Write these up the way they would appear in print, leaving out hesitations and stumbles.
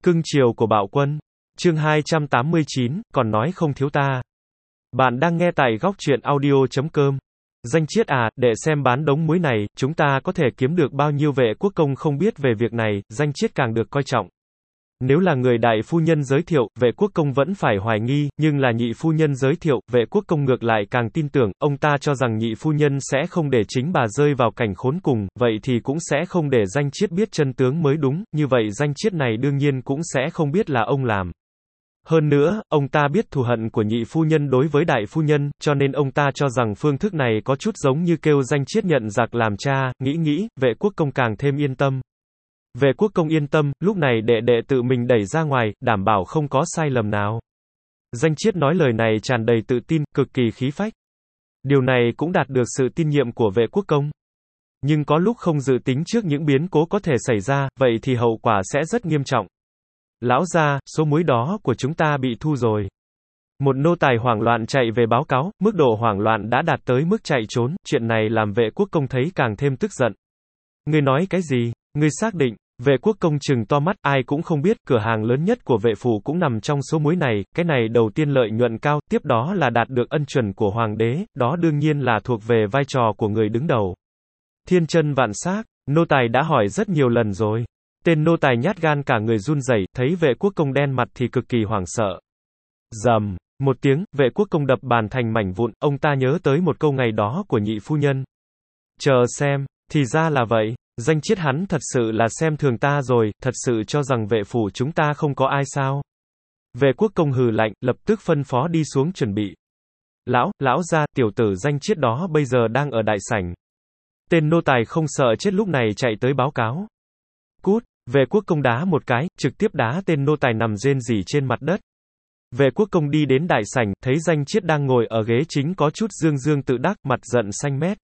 Cưng chiều của Bạo Quân. Chương 289, còn nói không thiếu ta. Bạn đang nghe tại góc truyện audio.com. Danh Chiết à, để xem bán đống muối này, chúng ta có thể kiếm được bao nhiêu vệ quốc công không biết về việc này, Danh Chiết càng được coi trọng. Nếu là người đại phu nhân giới thiệu, vệ quốc công vẫn phải hoài nghi, nhưng là nhị phu nhân giới thiệu, vệ quốc công ngược lại càng tin tưởng, ông ta cho rằng nhị phu nhân sẽ không để chính bà rơi vào cảnh khốn cùng, vậy thì cũng sẽ không để Danh Chiết biết chân tướng mới đúng, như vậy Danh Chiết này đương nhiên cũng sẽ không biết là ông làm. Hơn nữa, ông ta biết thù hận của nhị phu nhân đối với đại phu nhân, cho nên ông ta cho rằng phương thức này có chút giống như kêu Danh Chiết nhận giặc làm cha, nghĩ, vệ quốc công càng thêm yên tâm. Vệ quốc công yên tâm, lúc này đệ đệ tự mình đẩy ra ngoài, đảm bảo không có sai lầm nào. Danh Chiết nói lời này tràn đầy tự tin, cực kỳ khí phách. Điều này cũng đạt được sự tin nhiệm của vệ quốc công. Nhưng có lúc không dự tính trước những biến cố có thể xảy ra, vậy thì hậu quả sẽ rất nghiêm trọng. Lão gia, số muối đó của chúng ta bị thu rồi. Một nô tài hoảng loạn chạy về báo cáo, mức độ hoảng loạn đã đạt tới mức chạy trốn, chuyện này làm vệ quốc công thấy càng thêm tức giận. Ngươi nói cái gì? Ngươi xác định? Vệ quốc công trừng to mắt, ai cũng không biết, cửa hàng lớn nhất của vệ phủ cũng nằm trong số muối này, cái này đầu tiên lợi nhuận cao, tiếp đó là đạt được ân chuẩn của hoàng đế, đó đương nhiên là thuộc về vai trò của người đứng đầu. Thiên chân vạn xác, nô tài đã hỏi rất nhiều lần rồi. Tên nô tài nhát gan cả người run rẩy, thấy vệ quốc công đen mặt thì cực kỳ hoảng sợ. Rầm, một tiếng, vệ quốc công đập bàn thành mảnh vụn, ông ta nhớ tới một câu ngày đó của nhị phu nhân. Chờ xem, thì ra là vậy. Danh Chiết hắn thật sự là xem thường ta rồi, thật sự cho rằng vệ phủ chúng ta không có ai sao. Vệ quốc công hừ lạnh, lập tức phân phó đi xuống chuẩn bị. Lão gia, tiểu tử Danh Chiết đó bây giờ đang ở đại sảnh. Tên nô tài không sợ chết lúc này chạy tới báo cáo. Cút, vệ quốc công đá một cái, trực tiếp đá tên nô tài nằm rên rỉ trên mặt đất. Vệ quốc công đi đến đại sảnh, thấy Danh Chiết đang ngồi ở ghế chính có chút dương tự đắc, mặt giận xanh mét.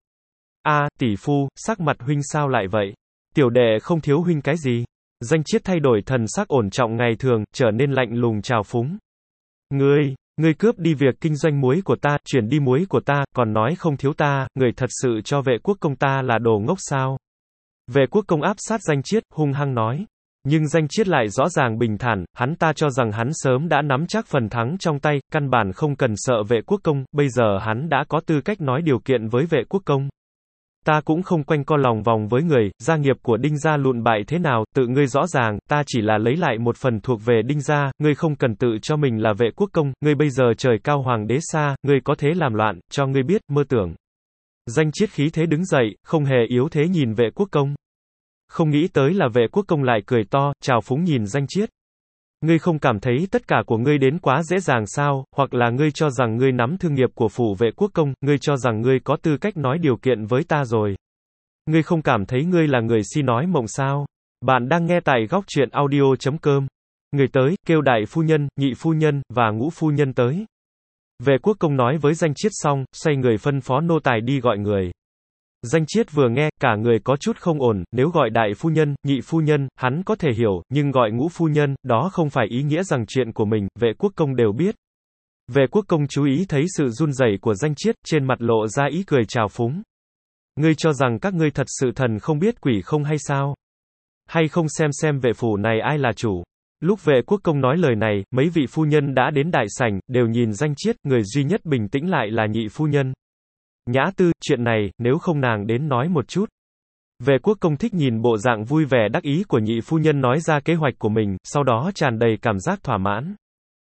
Tỷ phu, sắc mặt huynh sao lại vậy? Tiểu đệ không thiếu huynh cái gì? Danh Chiết thay đổi thần sắc ổn trọng ngày thường, trở nên lạnh lùng trào phúng. Ngươi cướp đi việc kinh doanh muối của ta, chuyển đi muối của ta, còn nói không thiếu ta, người thật sự cho vệ quốc công ta là đồ ngốc sao? Vệ quốc công áp sát Danh Chiết, hung hăng nói. Nhưng Danh Chiết lại rõ ràng bình thản, hắn ta cho rằng hắn sớm đã nắm chắc phần thắng trong tay, căn bản không cần sợ vệ quốc công, bây giờ hắn đã có tư cách nói điều kiện với vệ quốc công. Ta cũng không quanh co lòng vòng với người, gia nghiệp của Đinh gia lụn bại thế nào, tự ngươi rõ ràng, ta chỉ là lấy lại một phần thuộc về Đinh gia, ngươi không cần tự cho mình là vệ quốc công, ngươi bây giờ trời cao hoàng đế xa, ngươi có thế làm loạn, cho ngươi biết, mơ tưởng. Danh Chiết khí thế đứng dậy, không hề yếu thế nhìn vệ quốc công. Không nghĩ tới là vệ quốc công lại cười to, trào phúng nhìn Danh Chiết. Ngươi không cảm thấy tất cả của ngươi đến quá dễ dàng sao, hoặc là ngươi cho rằng ngươi nắm thương nghiệp của phủ vệ quốc công, ngươi cho rằng ngươi có tư cách nói điều kiện với ta rồi. Ngươi không cảm thấy ngươi là người si nói mộng sao? Bạn đang nghe tại góc truyện audio.com. Người tới, kêu đại phu nhân, nhị phu nhân, và ngũ phu nhân tới. Vệ quốc công nói với Danh Chiết xong, xoay người phân phó nô tài đi gọi người. Danh Chiết vừa nghe, cả người có chút không ổn, nếu gọi đại phu nhân, nhị phu nhân, hắn có thể hiểu, nhưng gọi ngũ phu nhân, đó không phải ý nghĩa rằng chuyện của mình, vệ quốc công đều biết. Vệ quốc công chú ý thấy sự run rẩy của Danh Chiết, trên mặt lộ ra ý cười trào phúng. Ngươi cho rằng các ngươi thật sự thần không biết quỷ không hay sao? Hay không xem vệ phủ này ai là chủ? Lúc vệ quốc công nói lời này, mấy vị phu nhân đã đến đại sảnh, đều nhìn Danh Chiết, người duy nhất bình tĩnh lại là nhị phu nhân. Nhã Tư, chuyện này, nếu không nàng đến nói một chút. Vệ quốc công thích nhìn bộ dạng vui vẻ đắc ý của nhị phu nhân nói ra kế hoạch của mình, sau đó tràn đầy cảm giác thỏa mãn.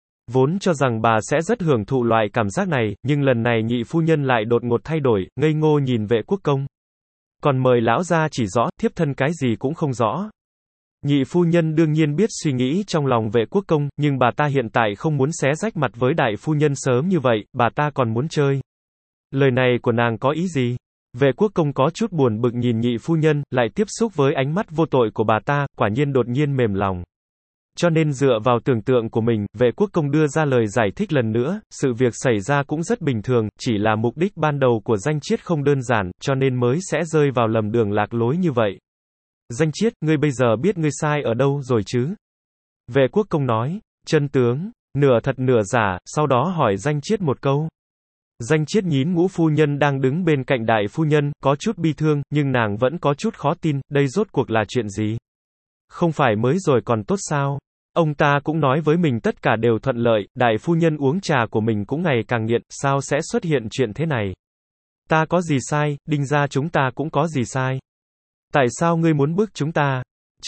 Vốn cho rằng bà sẽ rất hưởng thụ loại cảm giác này, nhưng lần này nhị phu nhân lại đột ngột thay đổi, ngây ngô nhìn vệ quốc công. Còn mời lão gia chỉ rõ, thiếp thân cái gì cũng không rõ. Nhị phu nhân đương nhiên biết suy nghĩ trong lòng vệ quốc công, nhưng bà ta hiện tại không muốn xé rách mặt với đại phu nhân sớm như vậy, bà ta còn muốn chơi. Lời này của nàng có ý gì? Vệ quốc công có chút buồn bực nhìn nhị phu nhân, lại tiếp xúc với ánh mắt vô tội của bà ta, quả nhiên đột nhiên mềm lòng. Cho nên dựa vào tưởng tượng của mình, vệ quốc công đưa ra lời giải thích lần nữa, sự việc xảy ra cũng rất bình thường, chỉ là mục đích ban đầu của Danh Chiết không đơn giản, cho nên mới sẽ rơi vào lầm đường lạc lối như vậy. Danh Chiết, ngươi bây giờ biết ngươi sai ở đâu rồi chứ? Vệ quốc công nói, chân tướng, nửa thật nửa giả, sau đó hỏi Danh Chiết một câu. Danh Chiết nhín ngũ phu nhân đang đứng bên cạnh đại phu nhân, có chút bi thương, nhưng nàng vẫn có chút khó tin, đây rốt cuộc là chuyện gì? Không phải mới rồi còn tốt sao? Ông ta cũng nói với mình tất cả đều thuận lợi, đại phu nhân uống trà của mình cũng ngày càng nghiện, sao sẽ xuất hiện chuyện thế này? Ta có gì sai, Đinh gia chúng ta cũng có gì sai? Tại sao ngươi muốn bức chúng ta?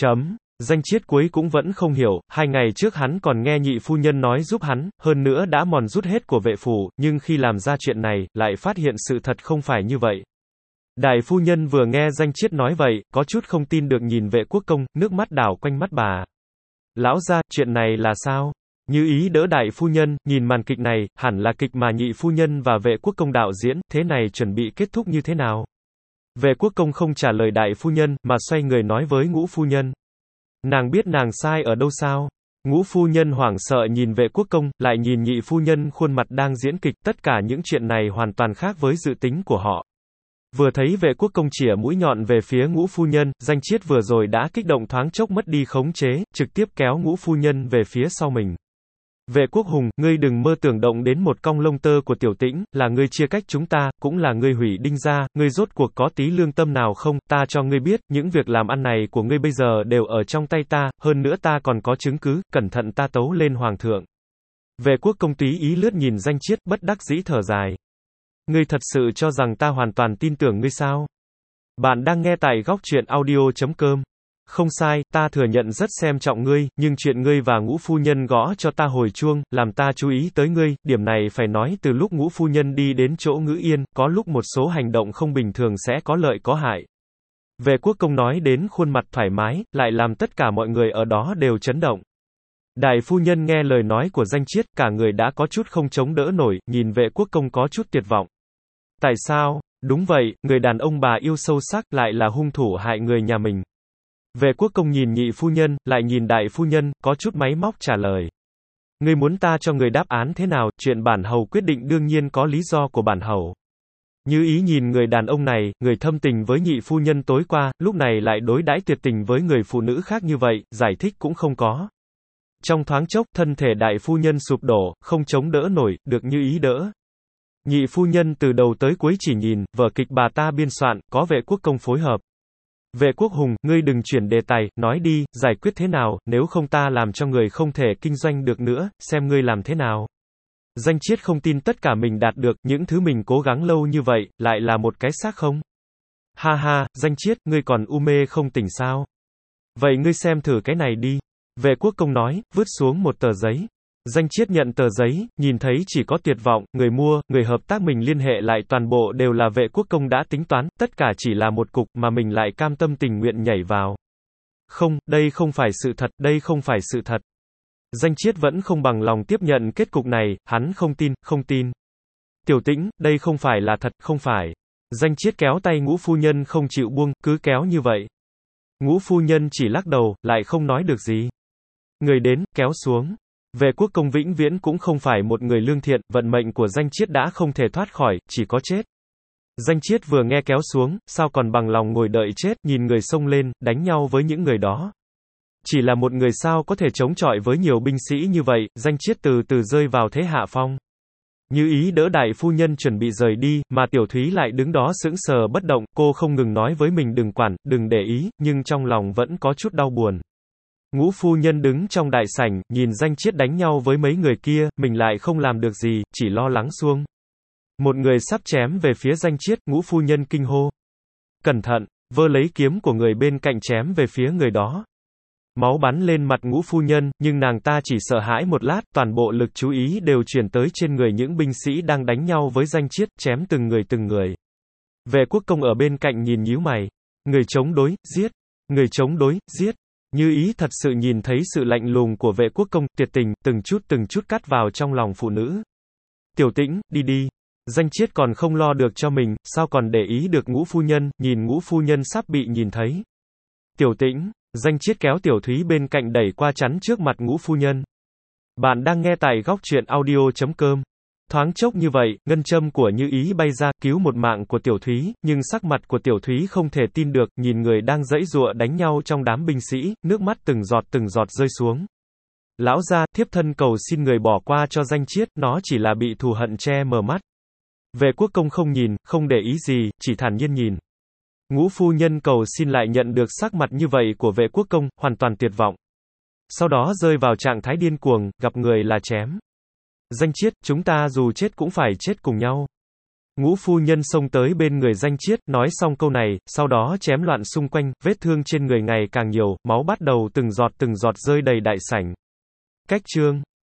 Danh Chiết cuối cũng vẫn không hiểu, 2 ngày trước hắn còn nghe nhị phu nhân nói giúp hắn, hơn nữa đã mòn rút hết của vệ phủ, nhưng khi làm ra chuyện này, lại phát hiện sự thật không phải như vậy. Đại phu nhân vừa nghe Danh Chiết nói vậy, có chút không tin được nhìn Vệ Quốc Công, nước mắt đảo quanh mắt bà. Lão gia, chuyện này là sao? Như Ý đỡ đại phu nhân, nhìn màn kịch này, hẳn là kịch mà nhị phu nhân và Vệ Quốc Công đạo diễn, thế này chuẩn bị kết thúc như thế nào? Vệ Quốc Công không trả lời đại phu nhân, mà xoay người nói với Ngũ phu nhân. Nàng biết nàng sai ở đâu sao? Ngũ phu nhân hoảng sợ nhìn Vệ Quốc Công, lại nhìn nhị phu nhân khuôn mặt đang diễn kịch, tất cả những chuyện này hoàn toàn khác với dự tính của họ. Vừa thấy Vệ Quốc Công chĩa mũi nhọn về phía Ngũ phu nhân, Danh Chiết vừa rồi đã kích động thoáng chốc mất đi khống chế, trực tiếp kéo Ngũ phu nhân về phía sau mình. Vệ Quốc Hùng, ngươi đừng mơ tưởng động đến một cong lông tơ của Tiểu Tĩnh, là ngươi chia cách chúng ta, cũng là ngươi hủy Đinh gia, ngươi rốt cuộc có tí lương tâm nào không, ta cho ngươi biết, những việc làm ăn này của ngươi bây giờ đều ở trong tay ta, hơn nữa ta còn có chứng cứ, cẩn thận ta tấu lên hoàng thượng. Vệ Quốc Công túy ý lướt nhìn Danh Chiết, bất đắc dĩ thở dài. Ngươi thật sự cho rằng ta hoàn toàn tin tưởng ngươi sao? Bạn đang nghe tại góc truyện audio.com. Không sai, ta thừa nhận rất xem trọng ngươi, nhưng chuyện ngươi và Ngũ phu nhân gõ cho ta hồi chuông, làm ta chú ý tới ngươi, điểm này phải nói từ lúc Ngũ phu nhân đi đến chỗ Ngữ Yên, có lúc một số hành động không bình thường sẽ có lợi có hại. Vệ Quốc Công nói đến khuôn mặt thoải mái, lại làm tất cả mọi người ở đó đều chấn động. Đại phu nhân nghe lời nói của Danh Chiết, cả người đã có chút không chống đỡ nổi, nhìn Vệ Quốc Công có chút tuyệt vọng. Tại sao? Đúng vậy, người đàn ông bà yêu sâu sắc, lại là hung thủ hại người nhà mình. Vệ Quốc Công nhìn nhị phu nhân, lại nhìn đại phu nhân, có chút máy móc trả lời. Ngươi muốn ta cho người đáp án thế nào, chuyện bản hầu quyết định đương nhiên có lý do của bản hầu. Như Ý nhìn người đàn ông này, người thâm tình với nhị phu nhân tối qua, lúc này lại đối đãi tuyệt tình với người phụ nữ khác như vậy, giải thích cũng không có. Trong thoáng chốc, thân thể đại phu nhân sụp đổ, không chống đỡ nổi, được Như Ý đỡ. Nhị phu nhân từ đầu tới cuối chỉ nhìn, vở kịch bà ta biên soạn, có Vệ Quốc Công phối hợp. Vệ Quốc Hùng, ngươi đừng chuyển đề tài, nói đi, giải quyết thế nào, nếu không ta làm cho người không thể kinh doanh được nữa, xem ngươi làm thế nào. Danh Chiết không tin tất cả mình đạt được, những thứ mình cố gắng lâu như vậy, lại là một cái xác không? Ha ha, Danh Chiết, ngươi còn u mê không tỉnh sao? Vậy ngươi xem thử cái này đi. Vệ Quốc Công nói, vứt xuống một tờ giấy. Danh Chiết nhận tờ giấy, nhìn thấy chỉ có tuyệt vọng, người mua, người hợp tác mình liên hệ lại toàn bộ đều là Vệ Quốc Công đã tính toán, tất cả chỉ là một cục mà mình lại cam tâm tình nguyện nhảy vào. Không, đây không phải sự thật, đây không phải sự thật. Danh Chiết vẫn không bằng lòng tiếp nhận kết cục này, hắn không tin, không tin. Tiểu Tĩnh, đây không phải là thật, không phải. Danh Chiết kéo tay Ngũ phu nhân không chịu buông, cứ kéo như vậy. Ngũ phu nhân chỉ lắc đầu, lại không nói được gì. Người đến, kéo xuống. Vệ Quốc Công vĩnh viễn cũng không phải một người lương thiện, vận mệnh của Danh Chiết đã không thể thoát khỏi, chỉ có chết. Danh Chiết vừa nghe kéo xuống, sao còn bằng lòng ngồi đợi chết, nhìn người xông lên, đánh nhau với những người đó. Chỉ là một người sao có thể chống chọi với nhiều binh sĩ như vậy, Danh Chiết từ từ rơi vào thế hạ phong. Như Ý đỡ đại phu nhân chuẩn bị rời đi, mà Tiểu Thúy lại đứng đó sững sờ bất động, cô không ngừng nói với mình đừng quản, đừng để ý, nhưng trong lòng vẫn có chút đau buồn. Ngũ phu nhân đứng trong đại sảnh, nhìn Danh Chiết đánh nhau với mấy người kia, mình lại không làm được gì, chỉ lo lắng xuông. Một người sắp chém về phía Danh Chiết, Ngũ phu nhân kinh hô. Cẩn thận, vơ lấy kiếm của người bên cạnh chém về phía người đó. Máu bắn lên mặt Ngũ phu nhân, nhưng nàng ta chỉ sợ hãi một lát, toàn bộ lực chú ý đều chuyển tới trên người những binh sĩ đang đánh nhau với Danh Chiết, chém từng người từng người. Vệ Quốc Công ở bên cạnh nhìn nhíu mày. Người chống đối, giết. Người chống đối, giết. Như Ý thật sự nhìn thấy sự lạnh lùng của Vệ Quốc Công, tuyệt tình, từng chút cắt vào trong lòng phụ nữ. Tiểu Tĩnh, đi đi. Danh Chiết còn không lo được cho mình, sao còn để ý được Ngũ phu nhân, nhìn Ngũ phu nhân sắp bị nhìn thấy. Tiểu Tĩnh, Danh Chiết kéo Tiểu Thúy bên cạnh đẩy qua chắn trước mặt Ngũ phu nhân. Bạn đang nghe tại góc truyện audio.com. Thoáng chốc như vậy, ngân châm của Như Ý bay ra, cứu một mạng của Tiểu Thúy, nhưng sắc mặt của Tiểu Thúy không thể tin được, nhìn người đang giãy giụa đánh nhau trong đám binh sĩ, nước mắt từng giọt rơi xuống. Lão gia, thiếp thân cầu xin người bỏ qua cho Danh Chiết, nó chỉ là bị thù hận che mờ mắt. Vệ Quốc Công không nhìn, không để ý gì, chỉ thản nhiên nhìn. Ngũ phu nhân cầu xin lại nhận được sắc mặt như vậy của Vệ Quốc Công, hoàn toàn tuyệt vọng. Sau đó rơi vào trạng thái điên cuồng, gặp người là chém. Danh Chiết, chúng ta dù chết cũng phải chết cùng nhau. Ngũ phu nhân xông tới bên người Danh Chiết, nói xong câu này, sau đó chém loạn xung quanh, vết thương trên người ngày càng nhiều, máu bắt đầu từng giọt rơi đầy đại sảnh. Cách chương